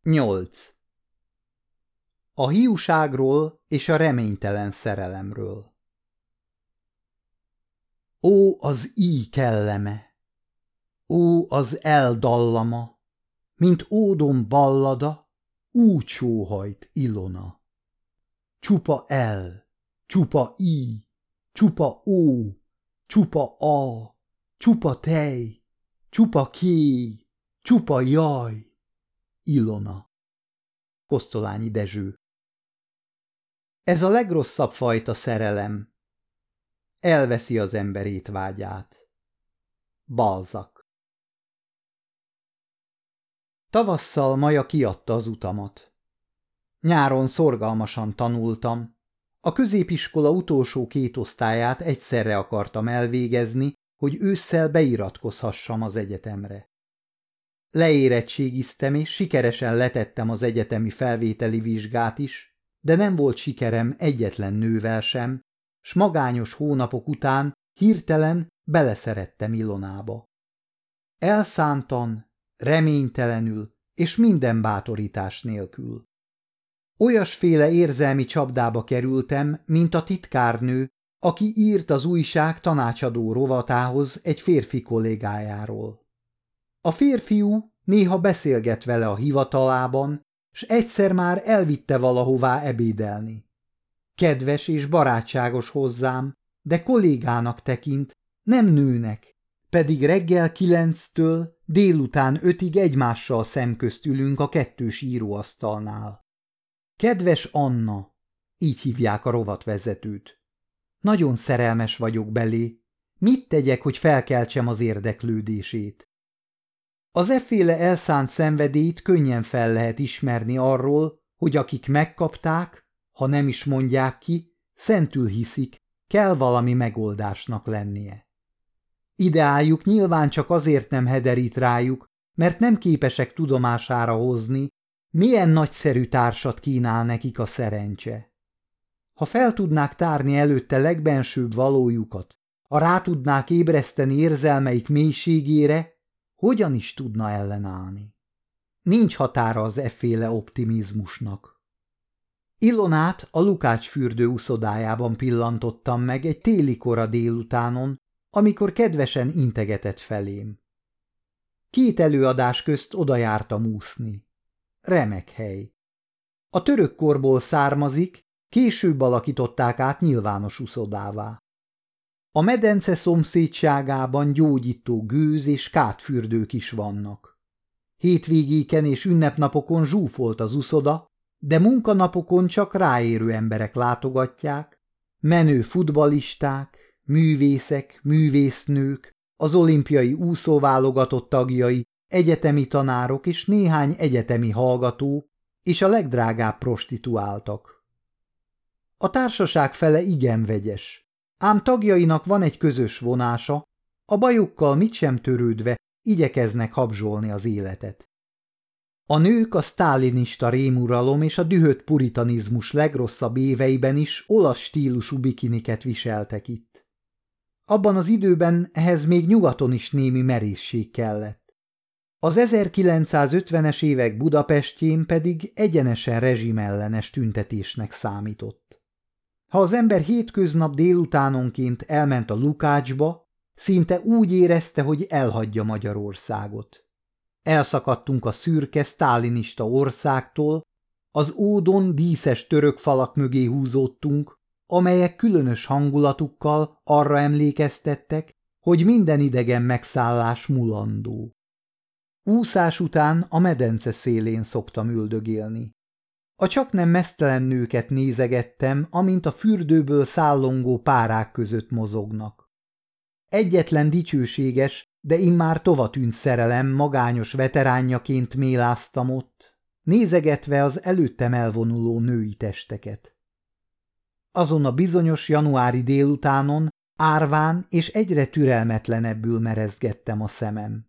8. A hiúságról és a reménytelen szerelemről. Ó, az íj kelleme! Ó, az eldallama! Mint ódon ballada, úgy sóhajt Ilona. Csupa el, csupa íj, csupa ó, csupa a, csupa tej, csupa kéj, csupa jaj. Ilona. Kosztolányi Dezső. Ez a legrosszabb fajta szerelem. Elveszi az ember étvágyát. Balzac. Tavasszal Maja kiadta az utamat. Nyáron szorgalmasan tanultam. A középiskola utolsó 2 osztályát egyszerre akartam elvégezni, hogy ősszel beiratkozhassam az egyetemre. Leérettségiztem, és sikeresen letettem az egyetemi felvételi vizsgát is, de nem volt sikerem egyetlen nővel sem, s magányos hónapok után hirtelen beleszerettem Ilonába. Elszántan, reménytelenül és minden bátorítás nélkül. Olyasféle érzelmi csapdába kerültem, mint a titkárnő, aki írt az újság tanácsadó rovatához egy férfi kollégájáról. A férfiú néha beszélget vele a hivatalában, s egyszer már elvitte valahová ebédelni. Kedves és barátságos hozzám, de kollégának tekint, nem nőnek, pedig reggel 9-től délután 5-ig egymással szemközt ülünk a 2 íróasztalnál. Kedves Anna, így hívják a rovatvezetőt. Nagyon szerelmes vagyok belé. Mit tegyek, hogy felkeltsem az érdeklődését? Az efféle elszánt szenvedélyt könnyen fel lehet ismerni arról, hogy akik megkapták, ha nem is mondják ki, szentül hiszik, kell valami megoldásnak lennie. Ideájuk nyilván csak azért nem hederít rájuk, mert nem képesek tudomására hozni, milyen nagyszerű társat kínál nekik a szerencse. Ha fel tudnák tárni előtte legbensőbb valójukat, ha rá tudnák ébreszteni érzelmeik mélységére, hogyan is tudna ellenállni? Nincs határa az efféle optimizmusnak. Ilonát a Lukács fürdő uszodájában pillantottam meg egy téli kora délutánon, amikor kedvesen integetett felém. 2 előadás közt oda jártam úszni. Remek hely. A török korból származik, később alakították át nyilvános uszodává. A medence szomszédságában gyógyító gőz és kátfürdők is vannak. Hétvégéken és ünnepnapokon zsúfolt az uszoda, de munkanapokon csak ráérő emberek látogatják, menő futballisták, művészek, művésznők, az olimpiai úszóválogatott tagjai, egyetemi tanárok és néhány egyetemi hallgató, és a legdrágább prostituáltak. A társaság fele igen vegyes, ám tagjainak van egy közös vonása, a bajukkal mit sem törődve igyekeznek habzsolni az életet. A nők a sztálinista rémuralom és a dühött puritanizmus legrosszabb éveiben is olasz stílusú bikiniket viseltek itt. Abban az időben ehhez még nyugaton is némi merészség kellett. Az 1950-es évek Budapestjén pedig egyenesen rezsimellenes tüntetésnek számított. Ha az ember hétköznap délutánonként elment a Lukácsba, szinte úgy érezte, hogy elhagyja Magyarországot. Elszakadtunk a szürke sztálinista országtól, az ódon díszes török falak mögé húzódtunk, amelyek különös hangulatukkal arra emlékeztettek, hogy minden idegen megszállás mulandó. Úszás után a medence szélén szoktam üldögélni. A csaknem meztelen nőket nézegettem, amint a fürdőből szállongó párák között mozognak. Egyetlen dicsőséges, de immár tovatűnt szerelem magányos veteránjaként méláztam ott, nézegetve az előttem elvonuló női testeket. Azon a bizonyos januári délutánon árván és egyre türelmetlenebbül merezgettem a szemem.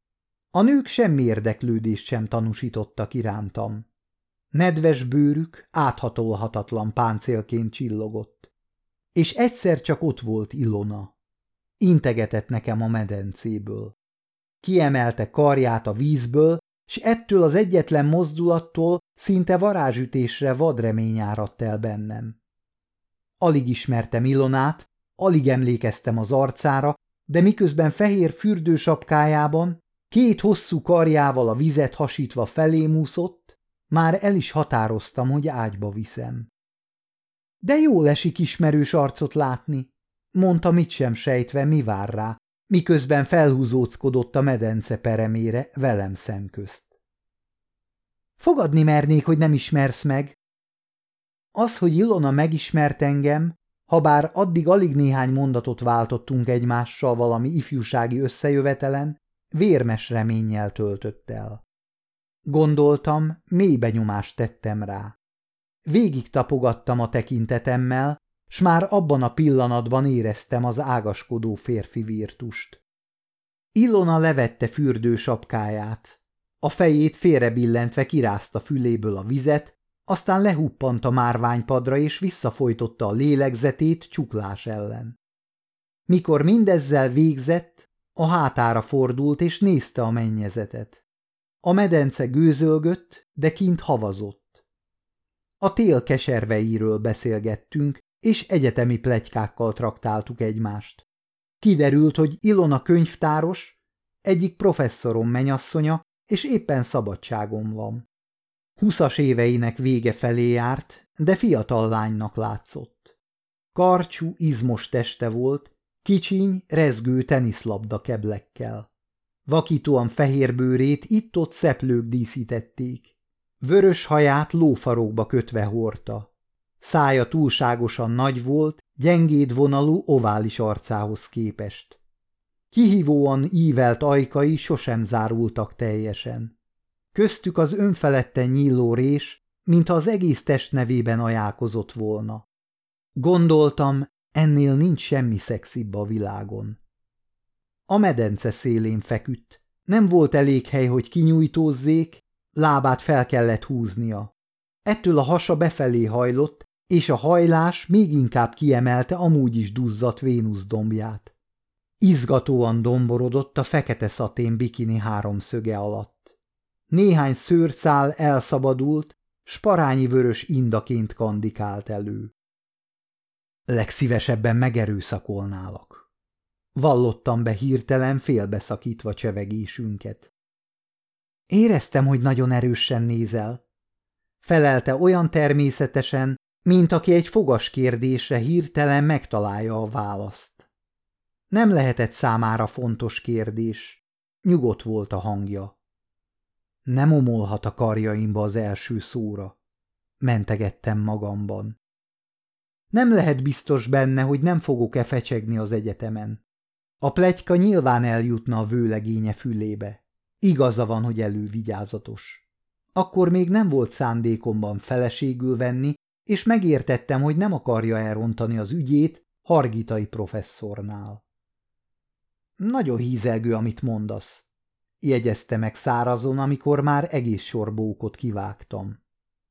A nők semmi érdeklődést sem tanúsítottak irántam. Nedves bőrük áthatolhatatlan páncélként csillogott. És egyszer csak ott volt Ilona. Integetett nekem a medencéből. Kiemelte karját a vízből, s ettől az egyetlen mozdulattól szinte varázsütésre vadremény áradt el bennem. Alig ismertem Ilonát, alig emlékeztem az arcára, de miközben fehér fürdősapkájában, két hosszú karjával a vizet hasítva felém úszott, már el is határoztam, hogy ágyba viszem. De jól esik ismerős arcot látni, mondta mit sem sejtve, mi vár rá, miközben felhúzóckodott a medence peremére velem szemközt. Fogadni mernék, hogy nem ismersz meg. Az, hogy Ilona megismert engem, habár addig alig néhány mondatot váltottunk egymással valami ifjúsági összejövetelen, vérmes reménnyel töltött el. Gondoltam, mély benyomást tettem rá. Végig tapogattam a tekintetemmel, s már abban a pillanatban éreztem az ágaskodó férfi virtust. Ilona levette fürdősapkáját. A fejét félrebillentve kirázta füléből a vizet, aztán lehuppant a márványpadra és visszafolytotta a lélegzetét csuklás ellen. Mikor mindezzel végzett, a hátára fordult és nézte a mennyezetet. A medence gőzölgött, de kint havazott. A tél keserveiről beszélgettünk, és egyetemi pletykákkal traktáltuk egymást. Kiderült, hogy Ilona könyvtáros, egyik professzorom menyasszonya, és éppen szabadságon van. 20-as éveinek vége felé járt, de fiatal lánynak látszott. Karcsú, izmos teste volt, kicsiny, rezgő teniszlabda keblekkel. Vakítóan fehér bőrét itt-ott szeplők díszítették. Vörös haját lófarokba kötve hordta. Szája túlságosan nagy volt, gyengéd vonalú ovális arcához képest. Kihívóan ívelt ajkai sosem zárultak teljesen. Köztük az önfeledten nyíló rés, mintha az egész test nevében ajánlkozott volna. Gondoltam, ennél nincs semmi szexibb a világon. A medence szélén feküdt. Nem volt elég hely, hogy kinyújtózzék, lábát fel kellett húznia. Ettől a hasa befelé hajlott, és a hajlás még inkább kiemelte amúgy is duzzadt Vénusz dombját. Izgatóan domborodott a fekete szatén bikini háromszöge alatt. Néhány szőrszál elszabadult, s parányi vörös indaként kandikált elő. Legszívesebben megerőszakolnálak. Vallottam be hirtelen félbeszakítva csevegésünket. Éreztem, hogy nagyon erősen nézel. Felelte olyan természetesen, mint aki egy fogas kérdésre hirtelen megtalálja a választ. Nem lehetett számára fontos kérdés. Nyugodt volt a hangja. Nem omolhat a karjaimba az első szóra. Mentegettem magamban. Nem lehet biztos benne, hogy nem fogok-e fecsegni az egyetemen. A pletyka nyilván eljutna a vőlegénye fülébe. Igaza van, hogy elővigyázatos. Akkor még nem volt szándékomban feleségül venni, és megértettem, hogy nem akarja elrontani az ügyét Hargitai professzornál. Nagyon hízelgő, amit mondasz, jegyezte meg szárazon, amikor már egész sor bókot kivágtam.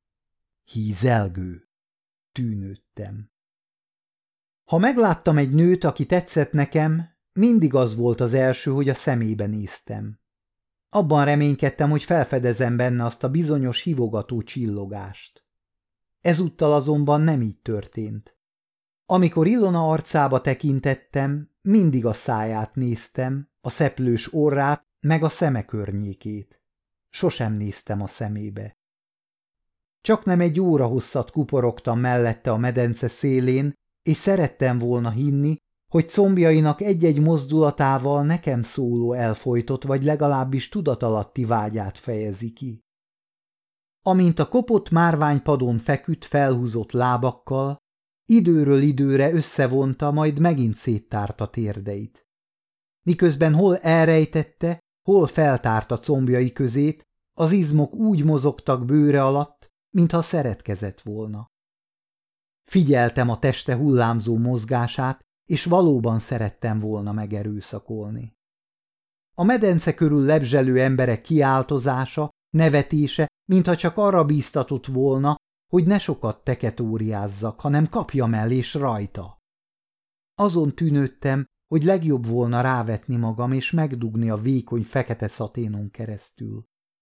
Hízelgő, tűnődtem. Ha megláttam egy nőt, aki tetszett nekem, mindig az volt az első, hogy a szemébe néztem. Abban reménykedtem, hogy felfedezem benne azt a bizonyos hívogató csillogást. Ezúttal azonban nem így történt. Amikor Ilona arcába tekintettem, mindig a száját néztem, a szeplős orrát, meg a szeme környékét. Sosem néztem a szemébe. Csaknem egy óra hosszat kuporogtam mellette a medence szélén, és szerettem volna hinni, hogy combjainak egy-egy mozdulatával nekem szóló elfojtott vagy legalábbis tudatalatti vágyát fejezi ki. Amint a kopott márványpadon feküdt felhúzott lábakkal, időről időre összevonta, majd megint széttárta térdeit. Miközben hol elrejtette, hol feltárta combjai közét, az izmok úgy mozogtak bőre alatt, mintha szeretkezett volna. Figyeltem a teste hullámzó mozgását, és valóban szerettem volna megerőszakolni. A medence körül lebzselő emberek kiáltozása, nevetése, mintha csak arra bíztatott volna, hogy ne sokat teketóriázzak, hanem kapjam el és rajta. Azon tűnődtem, hogy legjobb volna rávetni magam és megdugni a vékony fekete szaténon keresztül.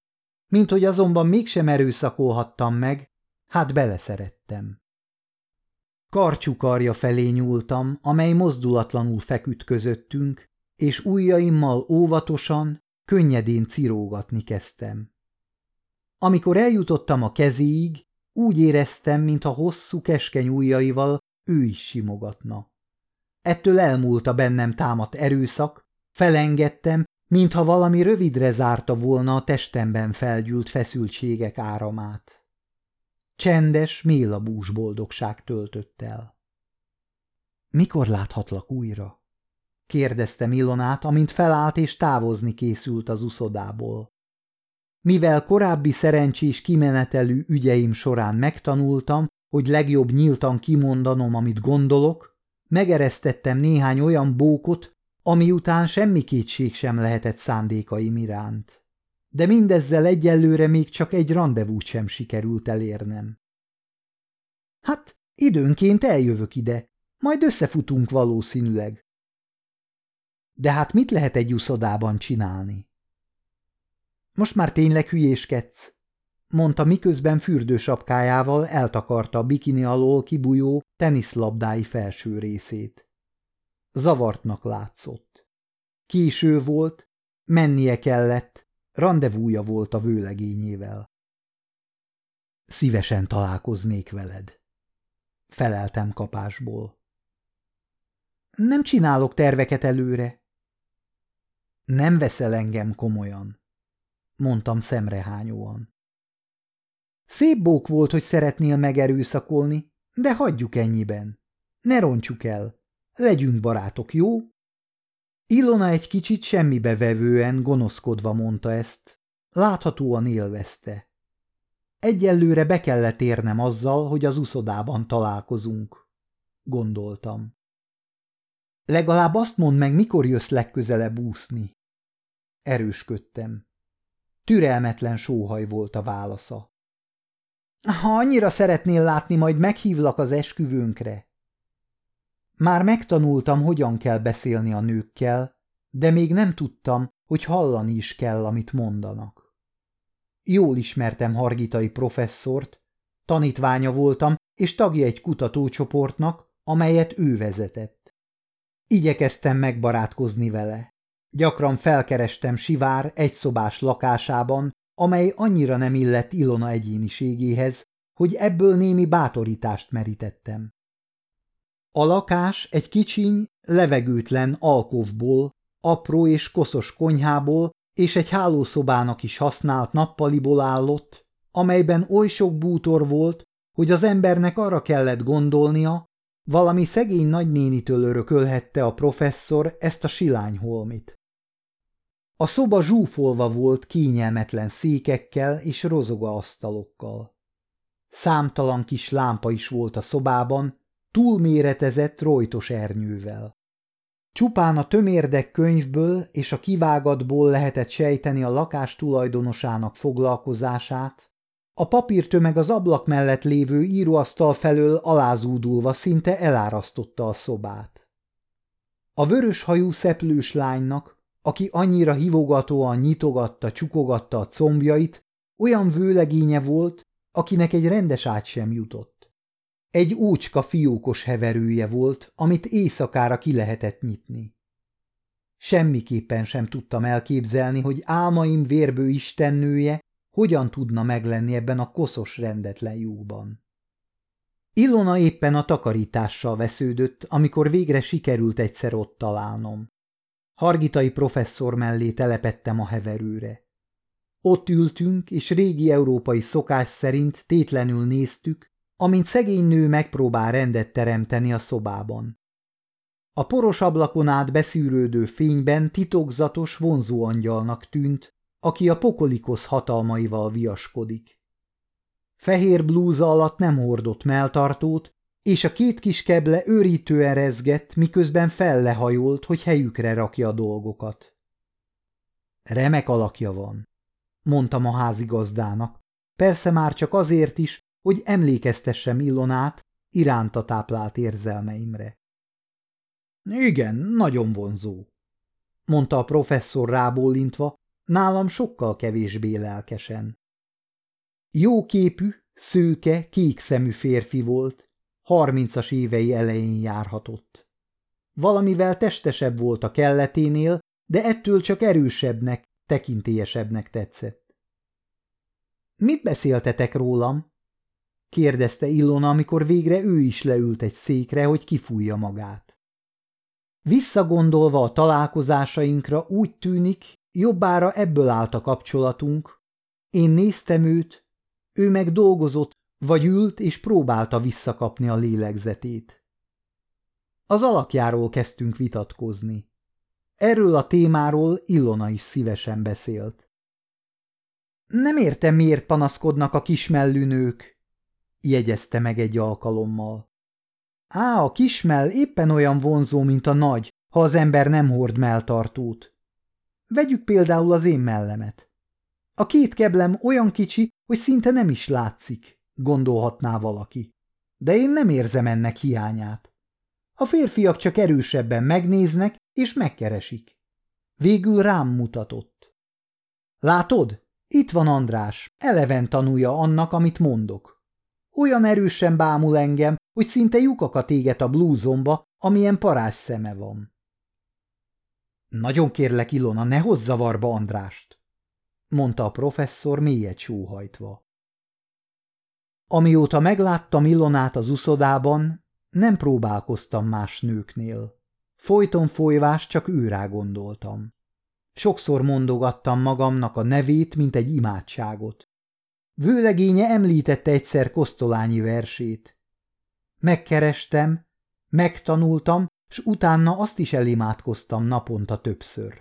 Mint hogy azonban mégsem erőszakolhattam meg, hát beleszerettem. Karcsú karja felé nyúltam, amely mozdulatlanul feküdt közöttünk, és ujjaimmal óvatosan, könnyedén cirógatni kezdtem. Amikor eljutottam a kezéig, úgy éreztem, mintha hosszú, keskeny ujjaival ő is simogatna. Ettől elmúlt a bennem támadt erőszak, felengedtem, mintha valami rövidre zárta volna a testemben felgyűlt feszültségek áramát. Csendes, mélabús boldogság töltött el. Mikor láthatlak újra? Kérdeztem Ilonát, amint felállt és távozni készült az uszodából. Mivel korábbi szerencsés kimenetelű ügyeim során megtanultam, hogy legjobb nyíltan kimondanom, amit gondolok, megeresztettem néhány olyan bókot, ami után semmi kétség sem lehetett szándékaim iránt. De mindezzel egyelőre még csak egy randevút sem sikerült elérnem. Hát, időnként eljövök ide, majd összefutunk valószínűleg. De hát mit lehet egy uszodában csinálni? Most már tényleg hülyéskedsz, mondta, miközben fürdősapkájával eltakarta a bikini alól kibujó teniszlabdái felső részét. Zavartnak látszott. Késő volt, mennie kellett, randevúja volt a vőlegényével. Szívesen találkoznék veled. Feleltem kapásból. Nem csinálok terveket előre. Nem veszel engem komolyan, mondtam szemrehányóan. Szép bók volt, hogy szeretnél megerőszakolni, de hagyjuk ennyiben. Ne rontsuk el. Legyünk barátok, jó? Ilona egy kicsit semmibevevően, gonoszkodva mondta ezt. Láthatóan élvezte. Egyelőre be kellett érnem azzal, hogy az uszodában találkozunk, gondoltam. Legalább azt mondd meg, mikor jössz legközelebb úszni. Erősködtem. Türelmetlen sóhaj volt a válasza. Ha annyira szeretnél látni, majd meghívlak az esküvőnkre. Már megtanultam, hogyan kell beszélni a nőkkel, de még nem tudtam, hogy hallani is kell, amit mondanak. Jól ismertem Hargitai professzort, tanítványa voltam, és tagja egy kutatócsoportnak, amelyet ő vezetett. Igyekeztem megbarátkozni vele. Gyakran felkerestem Sivár egyszobás lakásában, amely annyira nem illett Ilona egyéniségéhez, hogy ebből némi bátorítást merítettem. A lakás egy kicsiny, levegőtlen alkovból, apró és koszos konyhából és egy hálószobának is használt nappaliból állott, amelyben oly sok bútor volt, hogy az embernek arra kellett gondolnia, valami szegény nagynénitől örökölhette a professzor ezt a silányholmit. A szoba zsúfolva volt kényelmetlen székekkel és rozoga asztalokkal. Számtalan kis lámpa is volt a szobában, túlméretezett rojtos ernyővel. Csupán a tömérdek könyvből és a kivágatból lehetett sejteni a lakás tulajdonosának foglalkozását, a papírtömeg az ablak mellett lévő íróasztal felől alázúdulva szinte elárasztotta a szobát. A vöröshajú szeplős lánynak, aki annyira hívogatóan nyitogatta-csukogatta a combjait, olyan vőlegénye volt, akinek egy rendes ágy sem jutott. Egy ócska fiókos heverője volt, amit éjszakára ki lehetett nyitni. Semmiképpen sem tudtam elképzelni, hogy álmaim vérbő istennője hogyan tudna meglenni ebben a koszos rendetlen lyukban. Ilona éppen a takarítással vesződött, amikor végre sikerült egyszer ott találnom. Hargitai professzor mellé telepettem a heverőre. Ott ültünk, és régi európai szokás szerint tétlenül néztük, amint szegény nő megpróbál rendet teremteni a szobában. A poros ablakon át beszűrődő fényben titokzatos, vonzó angyalnak tűnt, aki a pokolikosz hatalmaival viaskodik. Fehér blúza alatt nem hordott melltartót, és a két kis keble őrítően rezgett, miközben fellehajolt, hogy helyükre rakja a dolgokat. Remek alakja van, mondtam a házigazdának, persze már csak azért is, hogy emlékeztessem Ilonát iránta táplált érzelmeimre. Igen, nagyon vonzó, mondta a professzor rábólintva, nálam sokkal kevésbé lelkesen. Jóképű, szőke, kékszemű férfi volt, 30-as évei elején járhatott. Valamivel testesebb volt a kelleténél, de ettől csak erősebbnek, tekintélyesebbnek tetszett. Mit beszéltetek rólam? Kérdezte Ilona, amikor végre ő is leült egy székre, hogy kifújja magát. Visszagondolva a találkozásainkra úgy tűnik, jobbára ebből állt a kapcsolatunk. Én néztem őt, ő meg dolgozott, vagy ült és próbálta visszakapni a lélegzetét. Az alakjáról kezdtünk vitatkozni. Erről a témáról Ilona is szívesen beszélt. Nem értem, miért panaszkodnak a kismellű nők, jegyezte meg egy alkalommal. A kismell éppen olyan vonzó, mint a nagy, ha az ember nem hord melltartót. Vegyük például az én mellemet. A két keblem olyan kicsi, hogy szinte nem is látszik, gondolhatná valaki. De én nem érzem ennek hiányát. A férfiak csak erősebben megnéznek és megkeresik. Végül rám mutatott. Látod? Itt van András, eleven tanúja annak, amit mondok. Olyan erősen bámul engem, hogy szinte lyukakat éget a blúzomba, amilyen parázs szeme van. Nagyon kérlek, Ilona, ne hozz zavarba Andrást, mondta a professzor mélyet sóhajtva. Amióta megláttam Ilonát az uszodában, nem próbálkoztam más nőknél. Folyton folyvás csak őrá gondoltam. Sokszor mondogattam magamnak a nevét, mint egy imádságot. Vőlegénye említette egyszer Kosztolányi versét. Megkerestem, megtanultam, s utána azt is elimádkoztam naponta többször.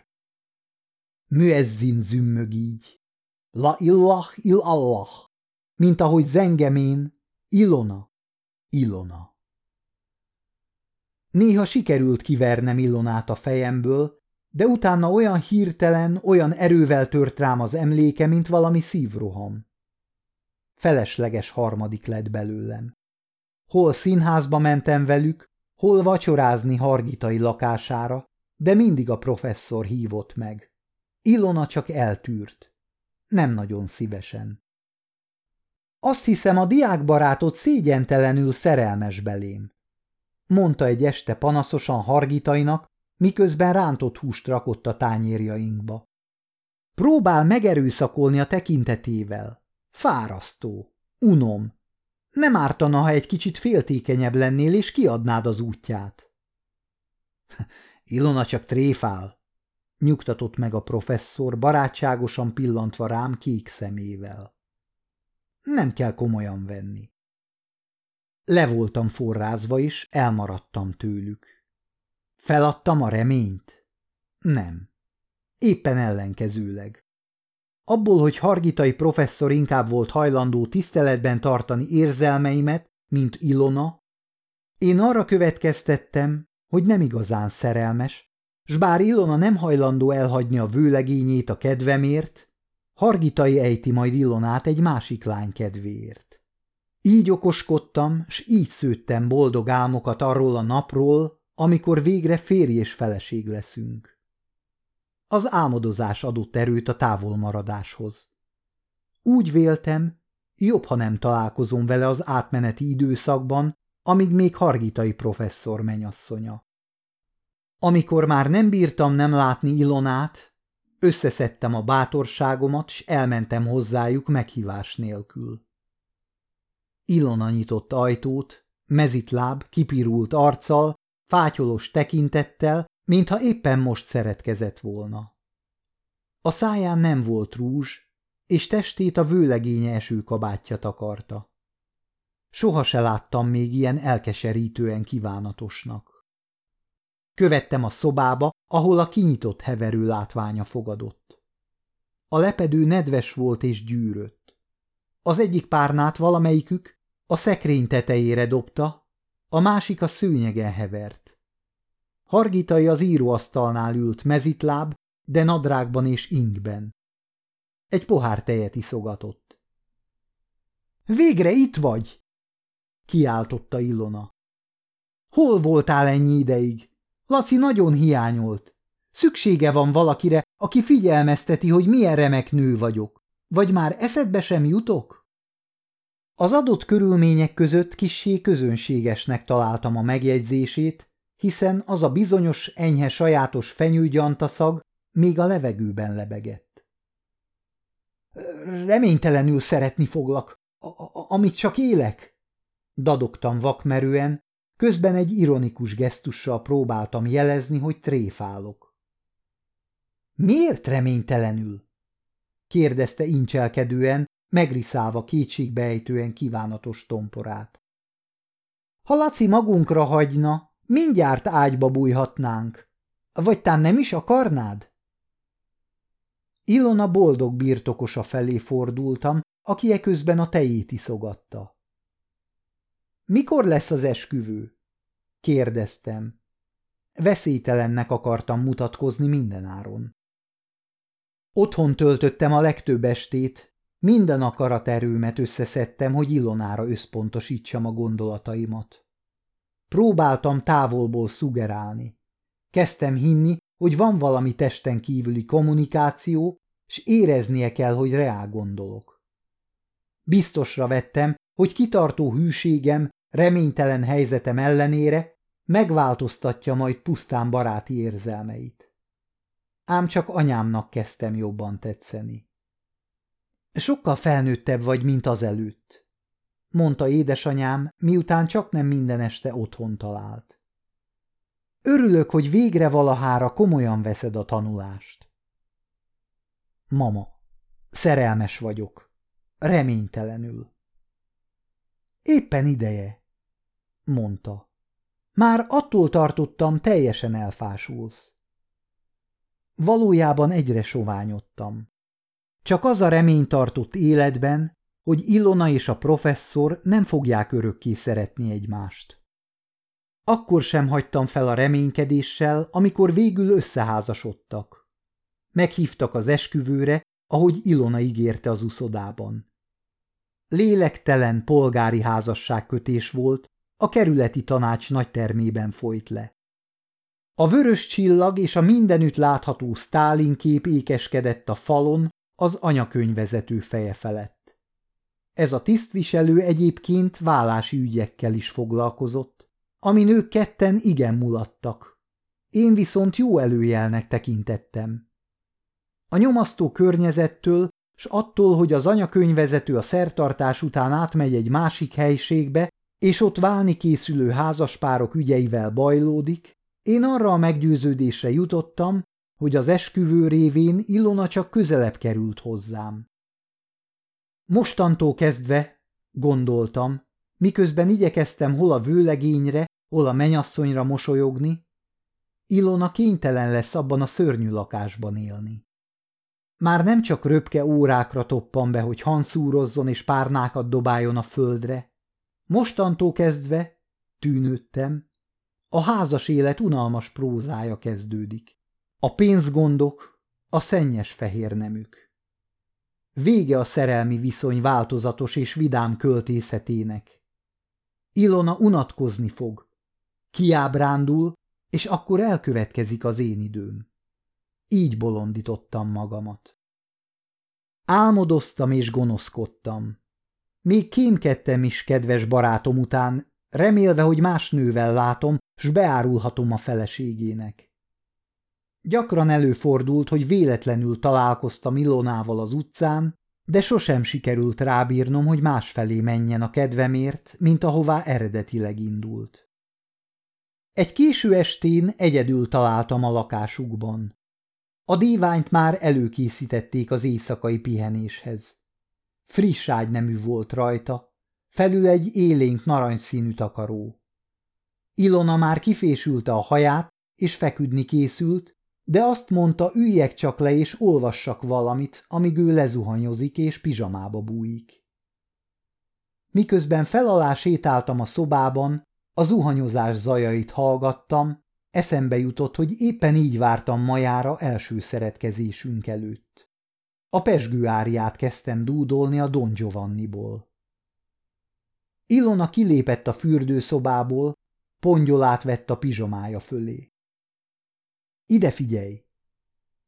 Müezzin zümmög így. La illah illallah, mint ahogy zengemén, Ilona, Ilona. Néha sikerült kivernem Ilonát a fejemből, de utána olyan hirtelen, olyan erővel tört rám az emléke, mint valami szívroham. Felesleges harmadik lett belőlem. Hol színházba mentem velük, hol vacsorázni Hargitai lakására, de mindig a professzor hívott meg. Ilona csak eltűrt. Nem nagyon szívesen. Azt hiszem, a diákbarátod szégyentelenül szerelmes belém, mondta egy este panaszosan Hargitainak, miközben rántott húst rakott a tányérjainkba. Próbál megerőszakolni a tekintetével. Fárasztó. Unom. Nem ártana, ha egy kicsit féltékenyebb lennél, és kiadnád az útját. Ilona csak tréfál, nyugtatott meg a professzor, barátságosan pillantva rám kék szemével. Nem kell komolyan venni. Le voltam forrázva is, elmaradtam tőlük. Feladtam a reményt? Nem. Éppen ellenkezőleg. Abból, hogy Hargitai professzor inkább volt hajlandó tiszteletben tartani érzelmeimet, mint Ilona, én arra következtettem, hogy nem igazán szerelmes, s bár Ilona nem hajlandó elhagyni a vőlegényét a kedvemért, Hargitai ejti majd Ilonát egy másik lány kedvéért. Így okoskodtam, s így szőttem boldog álmokat arról a napról, amikor végre férj és feleség leszünk. Az álmodozás adott erőt a távolmaradáshoz. Úgy véltem, jobb, ha nem találkozom vele az átmeneti időszakban, amíg még Hargitai professzor menyasszonya. Amikor már nem bírtam nem látni Ilonát, összeszedtem a bátorságomat, s elmentem hozzájuk meghívás nélkül. Ilona nyitott ajtót, mezitláb, kipirult arccal, fátyolos tekintettel, mintha éppen most szeretkezett volna. A száján nem volt rúzs, és testét a vőlegénye esőkabátja takarta. Soha se láttam még ilyen elkeserítően kívánatosnak. Követtem a szobába, ahol a kinyitott heverő látványa fogadott. A lepedő nedves volt és gyűrött. Az egyik párnát valamelyikük a szekrény tetejére dobta, a másik a szőnyegen hevert. Hargitai az íróasztalnál ült mezitláb, de nadrágban és ingben. Egy pohár tejet iszogatott. – Végre itt vagy! – kiáltotta Ilona. – Hol voltál ennyi ideig? Laci nagyon hiányolt. Szüksége van valakire, aki figyelmezteti, hogy milyen remek nő vagyok. Vagy már eszedbe sem jutok? Az adott körülmények között kissé közönségesnek találtam a megjegyzését, hiszen az a bizonyos, enyhe sajátos fenyőgyantaszag még a levegőben lebegett. Reménytelenül szeretni foglak, amíg csak élek, dadogtam vakmerően, közben egy ironikus gesztussal próbáltam jelezni, hogy tréfálok. Miért reménytelenül? Kérdezte incselkedően, megriszálva kétségbeejtően kívánatos tomporát. Ha Laci magunkra hagyna, mindjárt ágyba bújhatnánk. Vagy tán nem is akarnád? Ilona boldog birtokosa felé fordultam, aki eközben a tejét iszogatta. Mikor lesz az esküvő? Kérdeztem. Veszélytelennek akartam mutatkozni mindenáron. Otthon töltöttem a legtöbb estét, minden akaraterőmet összeszedtem, hogy Ilonára összpontosítsam a gondolataimat. Próbáltam távolból szugerálni. Kezdtem hinni, hogy van valami testen kívüli kommunikáció, s éreznie kell, hogy reál gondolok. Biztosra vettem, hogy kitartó hűségem, reménytelen helyzetem ellenére megváltoztatja majd pusztán baráti érzelmeit. Ám csak anyámnak kezdtem jobban tetszeni. Sokkal felnőttebb vagy, mint azelőtt, mondta édesanyám, miután csaknem minden este otthon talált. Örülök, hogy végre valahára komolyan veszed a tanulást. Mama, szerelmes vagyok. Reménytelenül. Éppen ideje, mondta. Már attól tartottam, teljesen elfásulsz. Valójában egyre soványodtam. Csak az a remény tartott életben, hogy Ilona és a professzor nem fogják örökké szeretni egymást. Akkor sem hagytam fel a reménykedéssel, amikor végül összeházasodtak. Meghívtak az esküvőre, ahogy Ilona ígérte az uszodában. Lélektelen polgári házasságkötés volt, a kerületi tanács nagy termében folyt le. A vörös csillag és a mindenütt látható Sztálin kép ékeskedett a falon az anyakönyvvezető feje felett. Ez a tisztviselő egyébként vállási ügyekkel is foglalkozott, amin ők ketten igen mulattak. Én viszont jó előjelnek tekintettem. A nyomasztó környezettől, s attól, hogy az anyakönyvvezető a szertartás után átmegy egy másik helyiségbe, és ott válni készülő házaspárok ügyeivel bajlódik, én arra a meggyőződésre jutottam, hogy az esküvő révén Ilona csak közelebb került hozzám. Mostantól kezdve, gondoltam, miközben igyekeztem hol a vőlegényre, hol a menyasszonyra mosolyogni, Ilona kénytelen lesz abban a szörnyű lakásban élni. Már nem csak röpke órákra toppan be, hogy hanszúrozzon és párnákat dobáljon a földre. Mostantól kezdve, tűnődtem, a házas élet unalmas prózája kezdődik. A pénzgondok, a szennyes fehér nemük. Vége a szerelmi viszony változatos és vidám költészetének. Ilona unatkozni fog, kiábrándul, és akkor elkövetkezik az én időm. Így bolondítottam magamat. Álmodoztam és gonoszkodtam. Még kémkedtem is kedves barátom után, remélve, hogy más nővel látom, s beárulhatom a feleségének. Gyakran előfordult, hogy véletlenül találkoztam Ilonával az utcán, de sosem sikerült rábírnom, hogy másfelé menjen a kedvemért, mint ahová eredetileg indult. Egy késő estén egyedül találtam a lakásukban. A díványt már előkészítették az éjszakai pihenéshez. Friss ágynemű volt rajta, felül egy élénk narancsszínű takaró. Ilona már kifésülte a haját, és feküdni készült, de azt mondta, üljek csak le és olvassak valamit, amíg ő lezuhanyozik és pizsamába bújik. Miközben felalá sétáltam a szobában, a zuhanyozás zajait hallgattam, eszembe jutott, hogy éppen így vártam majára első szeretkezésünk előtt. A pezsgő áriát kezdtem dúdolni a Don Giovanniból. Ilona kilépett a fürdőszobából, pongyolát vett a pizsamája fölé. Ide figyelj,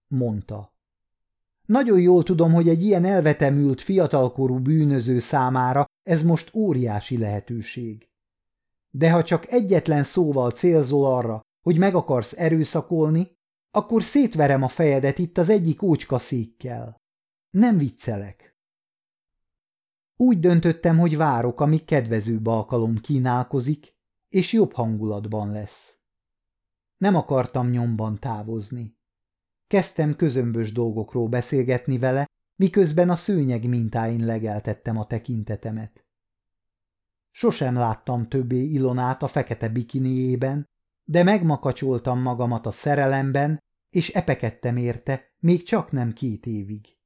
mondta. Nagyon jól tudom, hogy egy ilyen elvetemült, fiatalkorú bűnöző számára ez most óriási lehetőség. De ha csak egyetlen szóval célzol arra, hogy meg akarsz erőszakolni, akkor szétverem a fejedet itt az egyik ócskaszékkel. Nem viccelek. Úgy döntöttem, hogy várok, amíg kedvezőbb alkalom kínálkozik, és jobb hangulatban lesz. Nem akartam nyomban távozni. Kezdtem közömbös dolgokról beszélgetni vele, miközben a szőnyeg mintáin legeltettem a tekintetemet. Sosem láttam többé Ilonát a fekete bikiniében, de megmakacsoltam magamat a szerelemben, és epekedtem érte még csak nem 2 évig.